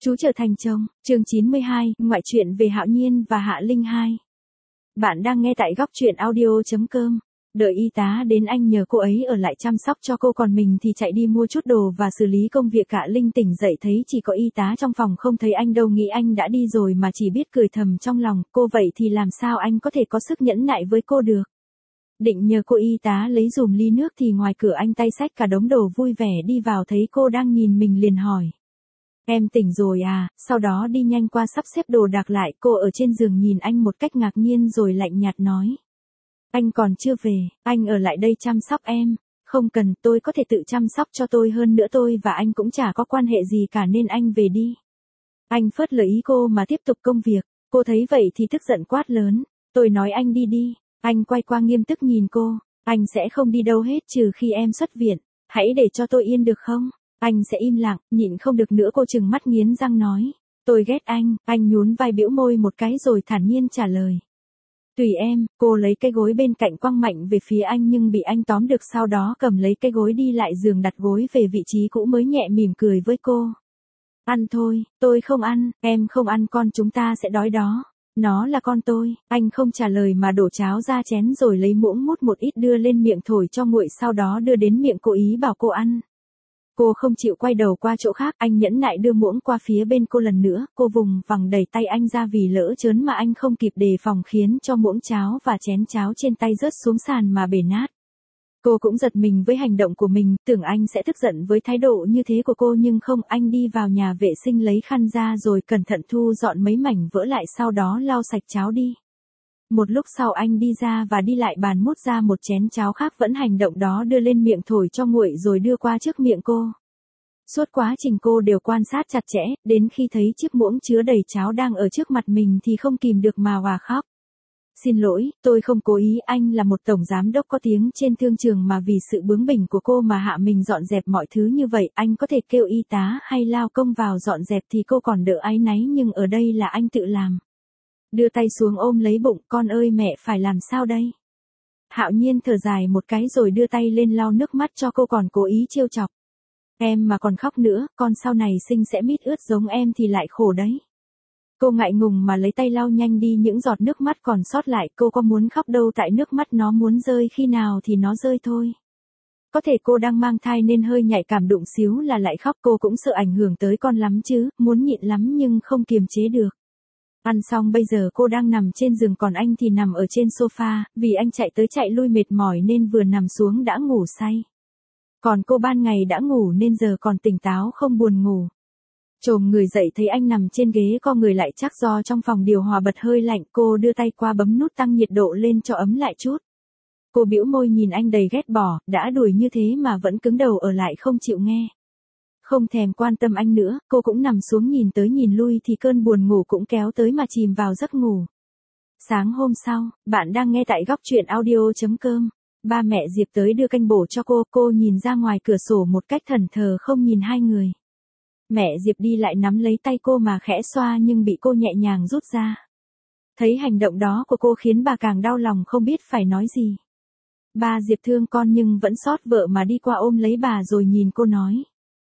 Chú trở thành chồng, chương 92, ngoại truyện về Hạo Nhiên và Hạ Linh 2. Bạn đang nghe tại góc truyện audio.com. Đợi y tá đến anh nhờ cô ấy ở lại chăm sóc cho cô, còn mình thì chạy đi mua chút đồ và xử lý công việc. Hạ Linh tỉnh dậy thấy chỉ có y tá trong phòng, không thấy anh đâu, nghĩ anh đã đi rồi mà chỉ biết cười thầm trong lòng. Cô vậy thì làm sao anh có thể có sức nhẫn nại với cô được. Định nhờ cô y tá lấy dùm ly nước thì ngoài cửa anh tay xách cả đống đồ vui vẻ đi vào, thấy cô đang nhìn mình liền hỏi. Em tỉnh rồi à? Sau đó đi nhanh qua sắp xếp đồ đạc lại. Cô ở trên giường nhìn anh một cách ngạc nhiên rồi lạnh nhạt nói. Anh còn chưa về, anh ở lại đây chăm sóc em. Không cần, tôi có thể tự chăm sóc cho tôi, hơn nữa tôi và anh cũng chả có quan hệ gì cả nên anh về đi. Anh phớt lờ ý cô mà tiếp tục công việc. Cô thấy vậy thì tức giận quát lớn. Tôi nói anh đi đi. Anh quay qua nghiêm túc nhìn cô. Anh sẽ không đi đâu hết trừ khi em xuất viện. Hãy để cho tôi yên được không? Anh sẽ im lặng, nhịn không được nữa cô trừng mắt nghiến răng nói. Tôi ghét anh nhún vai bĩu môi một cái rồi thản nhiên trả lời. Tùy em. Cô lấy cái gối bên cạnh quăng mạnh về phía anh nhưng bị anh tóm được, sau đó cầm lấy cái gối đi lại giường đặt gối về vị trí cũ mới nhẹ mỉm cười với cô. Ăn thôi. Tôi không ăn. Em không ăn, con chúng ta sẽ đói đó. Nó là con tôi. Anh không trả lời mà đổ cháo ra chén rồi lấy muỗng múc một ít đưa lên miệng thổi cho nguội, sau đó đưa đến miệng cô, ý bảo cô ăn. Cô không chịu quay đầu qua chỗ khác, anh nhẫn nại đưa muỗng qua phía bên cô lần nữa. Cô vùng vằng đẩy tay anh ra vì lỡ chớn mà anh không kịp đề phòng, khiến cho muỗng cháo và chén cháo trên tay rớt xuống sàn mà bể nát. Cô cũng giật mình với hành động của mình, tưởng anh sẽ tức giận với thái độ như thế của cô nhưng không, anh đi vào nhà vệ sinh lấy khăn ra rồi cẩn thận thu dọn mấy mảnh vỡ lại, sau đó lau sạch cháo đi. Một lúc sau anh đi ra và đi lại bàn múc ra một chén cháo khác, vẫn hành động đó, đưa lên miệng thổi cho nguội rồi đưa qua trước miệng cô. Suốt quá trình cô đều quan sát chặt chẽ, đến khi thấy chiếc muỗng chứa đầy cháo đang ở trước mặt mình thì không kìm được mà òa khóc. Xin lỗi, tôi không cố ý, anh là một tổng giám đốc có tiếng trên thương trường mà vì sự bướng bỉnh của cô mà hạ mình dọn dẹp mọi thứ như vậy. Anh có thể kêu y tá hay lao công vào dọn dẹp thì cô còn đỡ áy náy, nhưng ở đây là anh tự làm. Đưa tay xuống ôm lấy bụng. Con ơi mẹ phải làm sao đây? Hạo Nhiên thở dài một cái rồi đưa tay lên lau nước mắt cho cô, còn cố ý trêu chọc. Em mà còn khóc nữa, con sau này sinh sẽ mít ướt giống em thì lại khổ đấy. Cô ngại ngùng mà lấy tay lau nhanh đi những giọt nước mắt còn sót lại. Cô có muốn khóc đâu, tại nước mắt nó muốn rơi khi nào thì nó rơi thôi. Có thể cô đang mang thai nên hơi nhạy cảm, đụng xíu là lại khóc. Cô cũng sợ ảnh hưởng tới con lắm chứ, muốn nhịn lắm nhưng không kiềm chế được. Ăn xong bây giờ cô đang nằm trên giường, còn anh thì nằm ở trên sofa, vì anh chạy tới chạy lui mệt mỏi nên vừa nằm xuống đã ngủ say. Còn cô ban ngày đã ngủ nên giờ còn tỉnh táo không buồn ngủ. Chồm người dậy thấy anh nằm trên ghế co người lại, chắc do trong phòng điều hòa bật hơi lạnh. Cô đưa tay qua bấm nút tăng nhiệt độ lên cho ấm lại chút. Cô bĩu môi nhìn anh đầy ghét bỏ, đã đuổi như thế mà vẫn cứng đầu ở lại không chịu nghe. Không thèm quan tâm anh nữa, cô cũng nằm xuống nhìn tới nhìn lui thì cơn buồn ngủ cũng kéo tới mà chìm vào giấc ngủ. Sáng hôm sau, bạn đang nghe tại góc truyện audio.com. Ba mẹ Diệp tới đưa canh bổ cho cô nhìn ra ngoài cửa sổ một cách thẫn thờ không nhìn hai người. Mẹ Diệp đi lại nắm lấy tay cô mà khẽ xoa nhưng bị cô nhẹ nhàng rút ra. Thấy hành động đó của cô khiến bà càng đau lòng không biết phải nói gì. Ba Diệp thương con nhưng vẫn xót vợ mà đi qua ôm lấy bà rồi nhìn cô nói.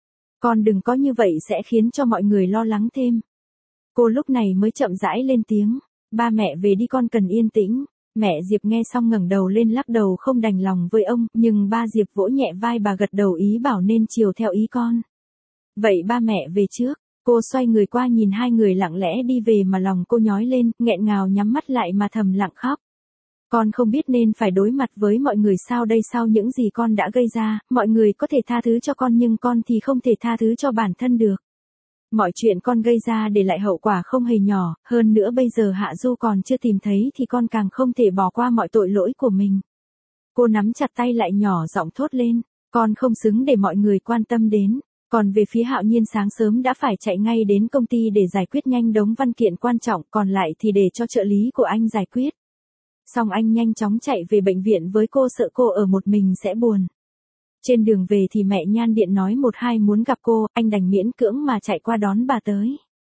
Con đừng có như vậy sẽ khiến cho mọi người lo lắng thêm. Cô lúc này mới chậm rãi lên tiếng. Ba mẹ về đi, con cần yên tĩnh. Mẹ Diệp nghe xong ngẩng đầu lên lắc đầu không đành lòng với ông, nhưng ba Diệp vỗ nhẹ vai bà gật đầu ý bảo nên chiều theo ý con. Vậy ba mẹ về trước. Cô xoay người qua nhìn hai người lặng lẽ đi về mà lòng cô nhói lên, nghẹn ngào nhắm mắt lại mà thầm lặng khóc. Con không biết nên phải đối mặt với mọi người sao đây, sau những gì con đã gây ra, mọi người có thể tha thứ cho con nhưng con thì không thể tha thứ cho bản thân được. Mọi chuyện con gây ra để lại hậu quả không hề nhỏ, hơn nữa bây giờ Hạ Du còn chưa tìm thấy thì con càng không thể bỏ qua mọi tội lỗi của mình. Cô nắm chặt tay lại nhỏ giọng thốt lên, con không xứng để mọi người quan tâm đến. Còn về phía Hạo Nhiên, sáng sớm đã phải chạy ngay đến công ty để giải quyết nhanh đống văn kiện quan trọng, còn lại thì để cho trợ lý của anh giải quyết. Xong anh nhanh chóng chạy về bệnh viện với cô, sợ cô ở một mình sẽ buồn. Trên đường về thì mẹ Nhan điện nói một hai muốn gặp cô, anh đành miễn cưỡng mà chạy qua đón bà tới.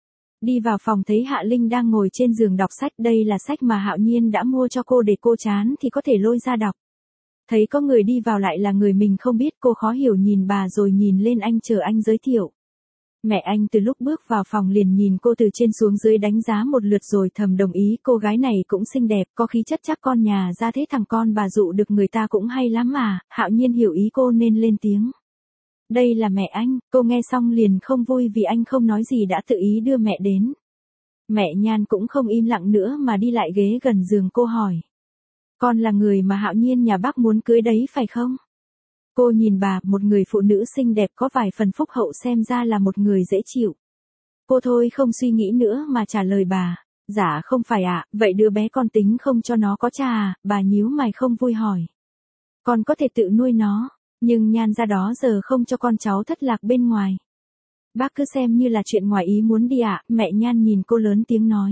Đi vào phòng thấy Hạ Linh đang ngồi trên giường đọc sách, đây là sách mà Hạo Nhiên đã mua cho cô để cô chán thì có thể lôi ra đọc. Thấy có người đi vào lại là người mình không biết, cô khó hiểu nhìn bà rồi nhìn lên anh chờ anh giới thiệu. Mẹ anh từ lúc bước vào phòng liền nhìn cô từ trên xuống dưới đánh giá một lượt rồi thầm đồng ý cô gái này cũng xinh đẹp, có khí chất chắc con nhà ra thế thằng con bà dụ được người ta cũng hay lắm mà, Hạo Nhiên hiểu ý cô nên lên tiếng. Đây là mẹ anh, cô nghe xong liền không vui vì anh không nói gì đã tự ý đưa mẹ đến. Mẹ Nhan cũng không im lặng nữa mà đi lại ghế gần giường cô hỏi. Con là người mà Hạo Nhiên nhà bác muốn cưới đấy phải không? Cô nhìn bà, một người phụ nữ xinh đẹp có vài phần phúc hậu xem ra là một người dễ chịu. Cô thôi không suy nghĩ nữa mà trả lời bà. Dạ không phải ạ, vậy đứa bé con tính không cho nó có cha à, bà nhíu mày không vui hỏi. Con có thể tự nuôi nó, nhưng Nhan ra đó giờ không cho con cháu thất lạc bên ngoài. Bác cứ xem như là chuyện ngoài ý muốn đi ạ, mẹ Nhan nhìn cô lớn tiếng nói.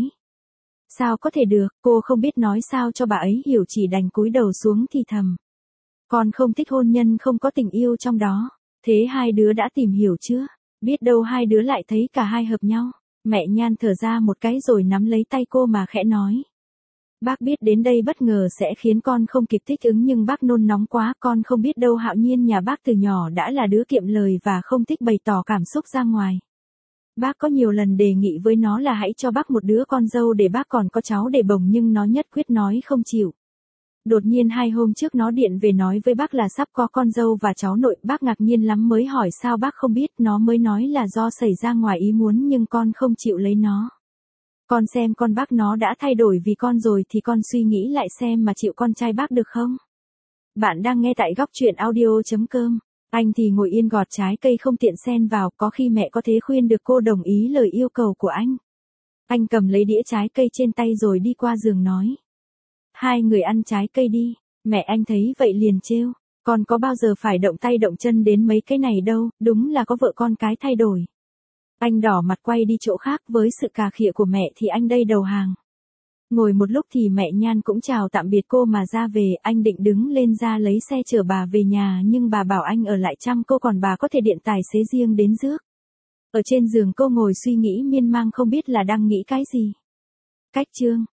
Sao có thể được, cô không biết nói sao cho bà ấy hiểu chỉ đành cúi đầu xuống thì thầm. Con không thích hôn nhân không có tình yêu trong đó, thế hai đứa đã tìm hiểu chưa? Biết đâu hai đứa lại thấy cả hai hợp nhau. Mẹ Nhan thở ra một cái rồi nắm lấy tay cô mà khẽ nói. Bác biết đến đây bất ngờ sẽ khiến con không kịp thích ứng nhưng bác nôn nóng quá, con không biết đâu Hạo Nhiên nhà bác từ nhỏ đã là đứa kiệm lời và không thích bày tỏ cảm xúc ra ngoài. Bác có nhiều lần đề nghị với nó là hãy cho bác một đứa con dâu để bác còn có cháu để bồng nhưng nó nhất quyết nói không chịu. Đột nhiên 2 hôm trước nó điện về nói với bác là sắp có con dâu và cháu nội, bác ngạc nhiên lắm mới hỏi sao bác không biết, nó mới nói là do xảy ra ngoài ý muốn nhưng con không chịu lấy nó. Con xem con bác nó đã thay đổi vì con rồi thì con suy nghĩ lại xem mà chịu con trai bác được không? Bạn đang nghe tại góc truyện audio.com. Anh thì ngồi yên gọt trái cây không tiện xen vào, có khi mẹ có thế khuyên được cô đồng ý lời yêu cầu của anh. Anh cầm lấy đĩa trái cây trên tay rồi đi qua giường nói. Hai người ăn trái cây đi, mẹ anh thấy vậy liền trêu. Con có bao giờ phải động tay động chân đến mấy cái này đâu, đúng là có vợ con cái thay đổi. Anh đỏ mặt quay đi chỗ khác với sự cà khịa của mẹ thì anh đây đầu hàng. Ngồi một lúc thì mẹ Nhan cũng chào tạm biệt cô mà ra về, anh định đứng lên ra lấy xe chở bà về nhà nhưng bà bảo anh ở lại chăm cô còn bà có thể điện tài xế riêng đến rước. Ở trên giường cô ngồi suy nghĩ miên man không biết là đang nghĩ cái gì. Cách chương